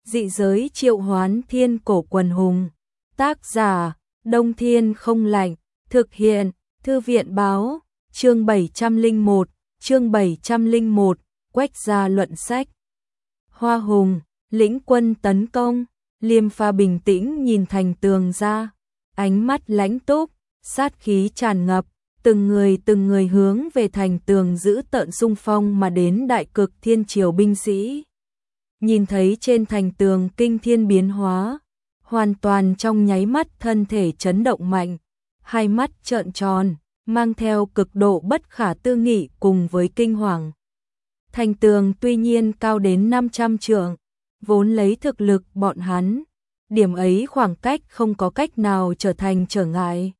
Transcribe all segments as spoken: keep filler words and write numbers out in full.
Dị giới triệu hoán thiên cổ quần hùng. Tác giả, Đông Thiên không lạnh. Thực hiện, Thư viện báo, chương bảy trăm lẻ một, chương bảy trăm lẻ một, Quách gia luận sách. Hoa Hùng, lĩnh quân tấn công, Liêm Pha bình tĩnh nhìn thành tường ra, ánh mắt lãnh túc, sát khí tràn ngập, từng người từng người hướng về thành tường giữ tợn xung phong mà đến. Đại Cực Thiên Triều binh sĩ nhìn thấy trên thành tường kinh thiên biến hóa, hoàn toàn trong nháy mắt thân thể chấn động mạnh, hai mắt trợn tròn, mang theo cực độ bất khả tư nghị cùng với kinh hoàng. Thành tường tuy nhiên cao đến năm trăm trượng, vốn lấy thực lực bọn hắn, điểm ấy khoảng cách không có cách nào trở thành trở ngại.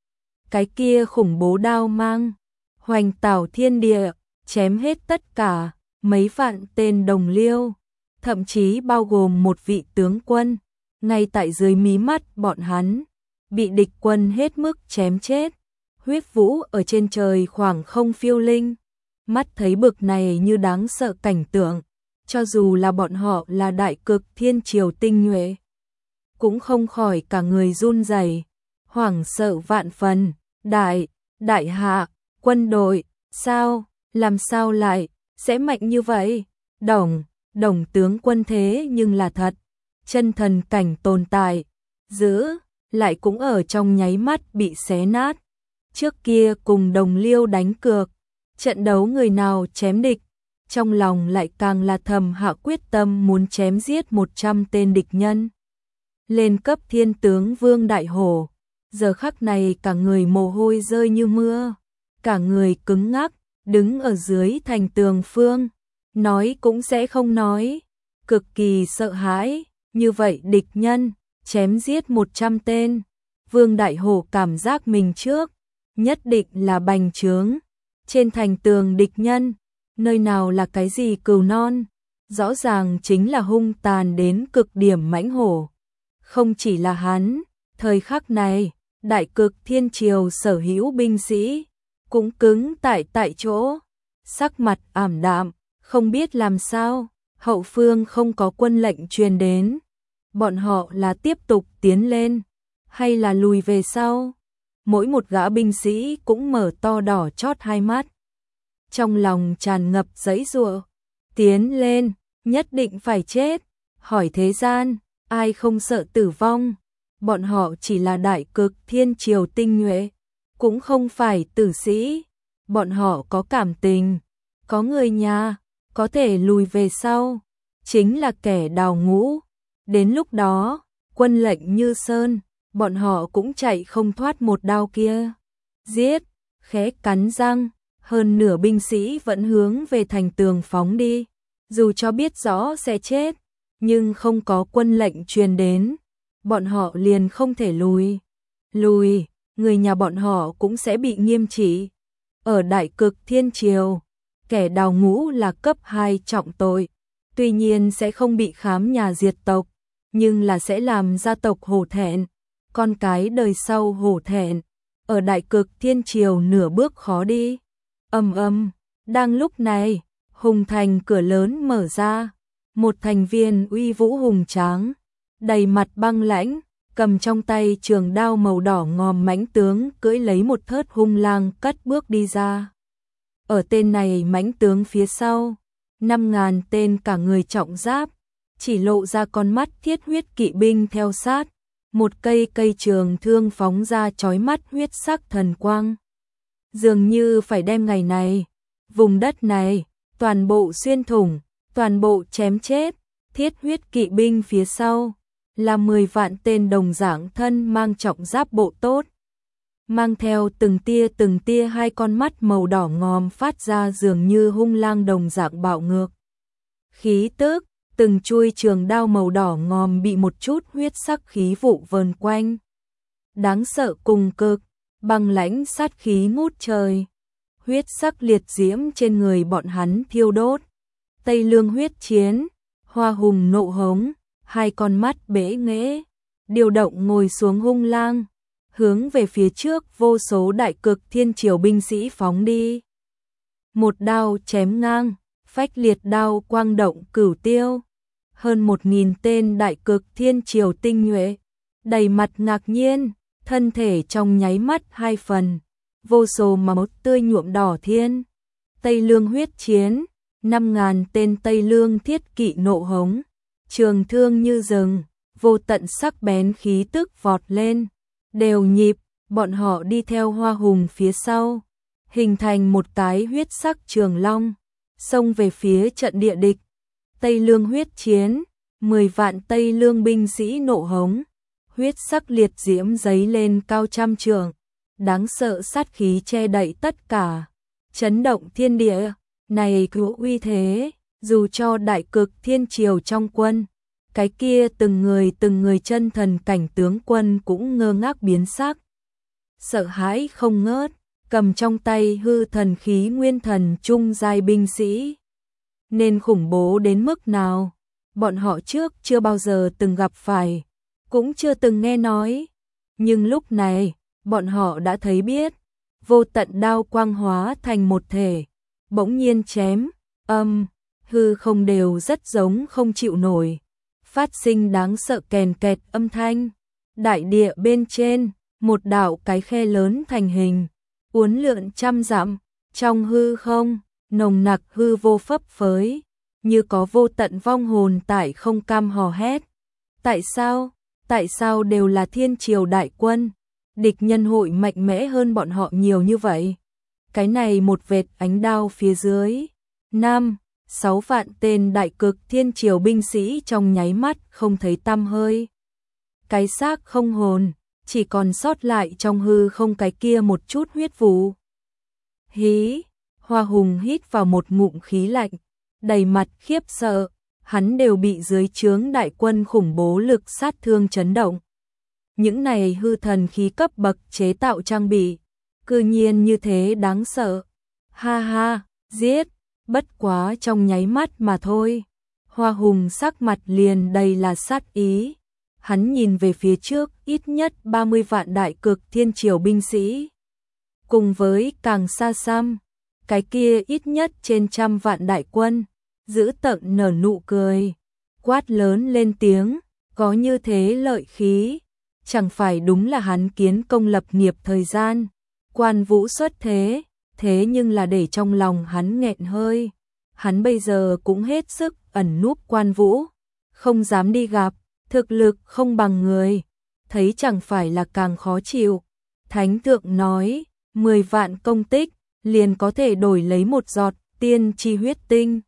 Cái kia khủng bố đao mang, hoành tảo thiên địa, chém hết tất cả, mấy vạn tên đồng liêu, thậm chí bao gồm một vị tướng quân, ngay tại dưới mí mắt bọn hắn, bị địch quân hết mức chém chết. Huyết vũ ở trên trời khoảng không phiêu linh, mắt thấy bực này như đáng sợ cảnh tượng, cho dù là bọn họ là Đại Cực Thiên Triều tinh nhuệ, cũng không khỏi cả người run rẩy, hoảng sợ vạn phần. Đại, đại hạ, quân đội, sao, làm sao lại, sẽ mạnh như vậy? Đồng, đồng tướng quân thế nhưng là thật, chân thần cảnh tồn tại, giữ, lại cũng ở trong nháy mắt bị xé nát. Trước kia cùng đồng liêu đánh cược, trận đấu người nào chém địch, trong lòng lại càng là thầm hạ quyết tâm muốn chém giết một trăm tên địch nhân. Lên cấp thiên tướng Vương Đại Hổ, giờ khắc này cả người mồ hôi rơi như mưa, cả người cứng ngắc, đứng ở dưới thành tường phương, nói cũng sẽ không nói, cực kỳ sợ hãi. Như vậy địch nhân, chém giết một trăm tên, Vương Đại Hổ cảm giác mình trước, nhất định là bành trướng. Trên thành tường địch nhân, nơi nào là cái gì cừu non, rõ ràng chính là hung tàn đến cực điểm mãnh hổ. Không chỉ là hắn, thời khắc này, Đại Cực Thiên Triều sở hữu binh sĩ, cũng cứng tại tại chỗ, sắc mặt ảm đạm, không biết làm sao, hậu phương không có quân lệnh truyền đến. Bọn họ là tiếp tục tiến lên, hay là lùi về sau? Mỗi một gã binh sĩ cũng mở to đỏ chót hai mắt, trong lòng tràn ngập giãy giụa. Tiến lên, nhất định phải chết. Hỏi thế gian, ai không sợ tử vong? Bọn họ chỉ là Đại Cực Thiên Triều tinh nhuệ, cũng không phải tử sĩ. Bọn họ có cảm tình, có người nhà, có thể lùi về sau, chính là kẻ đào ngũ. Đến lúc đó, quân lệnh như sơn, bọn họ cũng chạy không thoát một đao kia. Giết, khẽ cắn răng, hơn nửa binh sĩ vẫn hướng về thành tường phóng đi. Dù cho biết rõ sẽ chết, nhưng không có quân lệnh truyền đến, bọn họ liền không thể lùi. Lùi, người nhà bọn họ cũng sẽ bị nghiêm trị. Ở Đại Cực Thiên Triều, kẻ đào ngũ là cấp hai trọng tội, tuy nhiên sẽ không bị khám nhà diệt tộc, nhưng là sẽ làm gia tộc hổ thẹn, con cái đời sau hổ thẹn. Ở Đại Cực Thiên Triều nửa bước khó đi. Ầm ầm, đang lúc này, Hùng Thành cửa lớn mở ra, một thành viên uy vũ hùng tráng, đầy mặt băng lãnh, cầm trong tay trường đao màu đỏ ngòm mãnh tướng cưỡi lấy một thớt hung lang cất bước đi ra. Ở tên này mãnh tướng phía sau, năm ngàn tên cả người trọng giáp, chỉ lộ ra con mắt thiết huyết kỵ binh theo sát, một cây cây trường thương phóng ra chói mắt huyết sắc thần quang. Dường như phải đem ngày này, vùng đất này, toàn bộ xuyên thủng, toàn bộ chém chết. Thiết huyết kỵ binh phía sau, là mười vạn tên đồng dạng thân mang trọng giáp bộ tốt, mang theo từng tia từng tia hai con mắt màu đỏ ngòm phát ra dường như hung lang đồng dạng bạo ngược. Khí tức, từng chuôi trường đao màu đỏ ngòm bị một chút huyết sắc khí vụ vờn quanh. Đáng sợ cùng cực, băng lãnh sát khí ngút trời. Huyết sắc liệt diễm trên người bọn hắn thiêu đốt. Tây Lương huyết chiến, Hoa Hùng nộ hống, hai con mắt bể nghễ, điều động ngồi xuống hung lang, hướng về phía trước vô số Đại Cực Thiên Triều binh sĩ phóng đi. Một đao chém ngang, phách liệt đao quang động cửu tiêu. hơn một nghìn tên đại cực thiên triều tinh nhuệ, đầy mặt ngạc nhiên, thân thể trong nháy mắt hai phần, vô số máu tươi nhuộm đỏ thiên. Tây Lương huyết chiến, năm ngàn tên Tây Lương thiết kỵ nộ hống, trường thương như rừng, vô tận sắc bén khí tức vọt lên, đều nhịp, bọn họ đi theo Hoa Hùng phía sau, hình thành một cái huyết sắc trường long, xông về phía trận địa địch. Tây Lương huyết chiến, mười vạn Tây Lương binh sĩ nộ hống, huyết sắc liệt diễm giấy lên cao trăm trượng, đáng sợ sát khí che đậy tất cả, chấn động thiên địa, này cứu uy thế, dù cho đại cực thiên triều trong quân, cái kia từng người từng người chân thần cảnh tướng quân cũng ngơ ngác biến sắc, sợ hãi không ngớt, cầm trong tay hư thần khí nguyên thần trung giai binh sĩ. Nên khủng bố đến mức nào, bọn họ trước chưa bao giờ từng gặp phải, cũng chưa từng nghe nói, nhưng lúc này, bọn họ đã thấy biết, vô tận đao quang hóa thành một thể, bỗng nhiên chém, âm, hư không đều rất giống không chịu nổi, phát sinh đáng sợ kèn kẹt âm thanh, đại địa bên trên, một đạo cái khe lớn thành hình, uốn lượn trăm dặm, trong hư không, nồng nặc hư vô phấp phới, như có vô tận vong hồn tại không cam hò hét. Tại sao? Tại sao đều là thiên triều đại quân? Địch nhân hội mạnh mẽ hơn bọn họ nhiều như vậy? Cái này một vệt ánh đao phía dưới, năm, sáu vạn tên đại cực thiên triều binh sĩ trong nháy mắt không thấy tăm hơi. Cái xác không hồn, chỉ còn sót lại trong hư không cái kia một chút huyết vụ. Hí, Hoa Hùng hít vào một ngụm khí lạnh, đầy mặt khiếp sợ, hắn đều bị dưới trướng đại quân khủng bố lực sát thương chấn động. Những này hư thần khí cấp bậc chế tạo trang bị, cư nhiên như thế đáng sợ. Ha ha, giết, bất quá trong nháy mắt mà thôi. Hoa Hùng sắc mặt liền đầy là sát ý. Hắn nhìn về phía trước ít nhất ba mươi vạn đại cực thiên triều binh sĩ. Cùng với càng xa xăm, cái kia ít nhất trên trăm vạn đại quân, giữ tợn nở nụ cười, quát lớn lên tiếng, có như thế lợi khí, chẳng phải đúng là hắn kiến công lập nghiệp thời gian, quan vũ xuất thế, thế nhưng là để trong lòng hắn nghẹn hơi, hắn bây giờ cũng hết sức ẩn núp quan vũ, không dám đi gặp, thực lực không bằng người, thấy chẳng phải là càng khó chịu. Thánh thượng nói, mười vạn công tích, liền có thể đổi lấy một giọt tiên chi huyết tinh.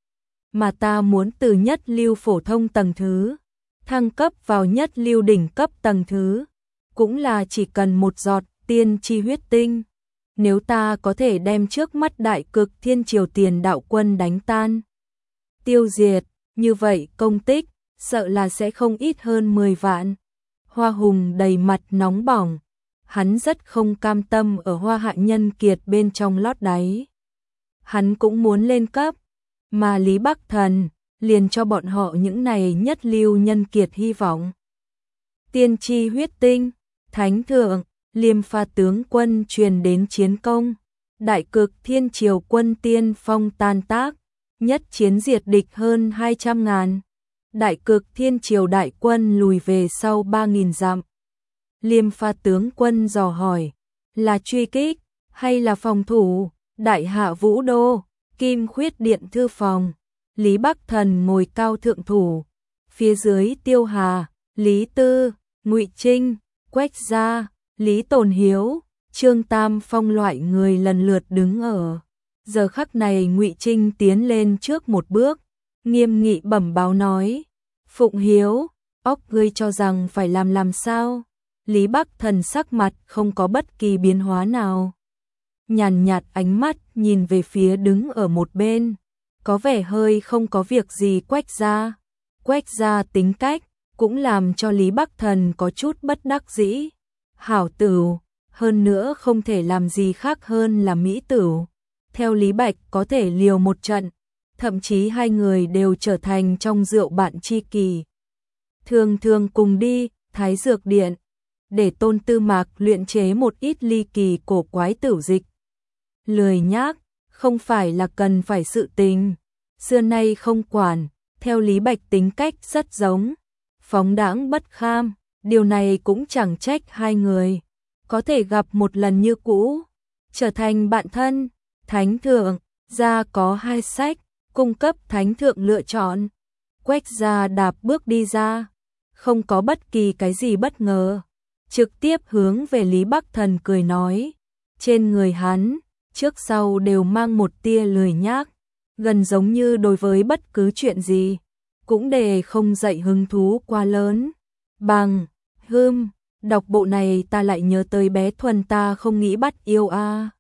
Mà ta muốn từ nhất lưu phổ thông tầng thứ, thăng cấp vào nhất lưu đỉnh cấp tầng thứ, cũng là chỉ cần một giọt tiên chi huyết tinh. Nếu ta có thể đem trước mắt đại cực thiên triều tiền đạo quân đánh tan, tiêu diệt, như vậy công tích, sợ là sẽ không ít hơn mười vạn. Hoa Hùng đầy mặt nóng bỏng, hắn rất không cam tâm ở Hoa Hạ nhân kiệt bên trong lót đáy. Hắn cũng muốn lên cấp, mà Lý Bắc Thần liền cho bọn họ những này nhất lưu nhân kiệt hy vọng. Tiên chi huyết tinh, thánh thượng, Liêm Pha tướng quân truyền đến chiến công, đại cực thiên triều quân tiên phong tan tác, nhất chiến diệt địch hơn hai trăm ngàn. Đại cực thiên triều đại quân lùi về sau ba nghìn dặm. Liêm Pha tướng quân dò hỏi, là truy kích hay là phòng thủ? Đại hạ Vũ Đô, Kim Khuyết điện thư phòng, Lý Bắc Thần ngồi cao thượng thủ, phía dưới Tiêu Hà, Lý Tư, Ngụy Trinh, Quách Gia, Lý Tồn Hiếu, Trương Tam Phong loại người lần lượt đứng ở. Giờ khắc này Ngụy Trinh tiến lên trước một bước, nghiêm nghị bẩm báo nói, Phụng Hiếu, óc ngươi cho rằng phải làm làm sao? Lý Bắc Thần sắc mặt không có bất kỳ biến hóa nào. Nhàn nhạt ánh mắt nhìn về phía đứng ở một bên, có vẻ hơi không có việc gì Quách Gia. Quách Gia tính cách, cũng làm cho Lý Bắc Thần có chút bất đắc dĩ. Hảo tửu, hơn nữa không thể làm gì khác hơn là mỹ tửu. Theo Lý Bạch có thể liều một trận, thậm chí hai người đều trở thành trong rượu bạn tri kỷ. Thường thường cùng đi, Thái Dược Điện, để Tôn Tư Mạc luyện chế một ít ly kỳ cổ quái tửu dịch. Lười nhác, không phải là cần phải sự tình, xưa nay không quản, theo Lý Bạch tính cách rất giống, phóng đãng bất kham, điều này cũng chẳng trách hai người có thể gặp một lần như cũ, trở thành bạn thân. Thánh thượng gia có hai sách, cung cấp thánh thượng lựa chọn. Quách gia đạp bước đi ra, không có bất kỳ cái gì bất ngờ, trực tiếp hướng về Lý Bắc Thần cười nói. Trên người hắn, trước sau đều mang một tia lười nhác, gần giống như đối với bất cứ chuyện gì cũng để không dậy hứng thú quá lớn. Bằng, hưm, đọc bộ này ta lại nhớ tới bé Thuần ta không nghĩ bắt yêu a.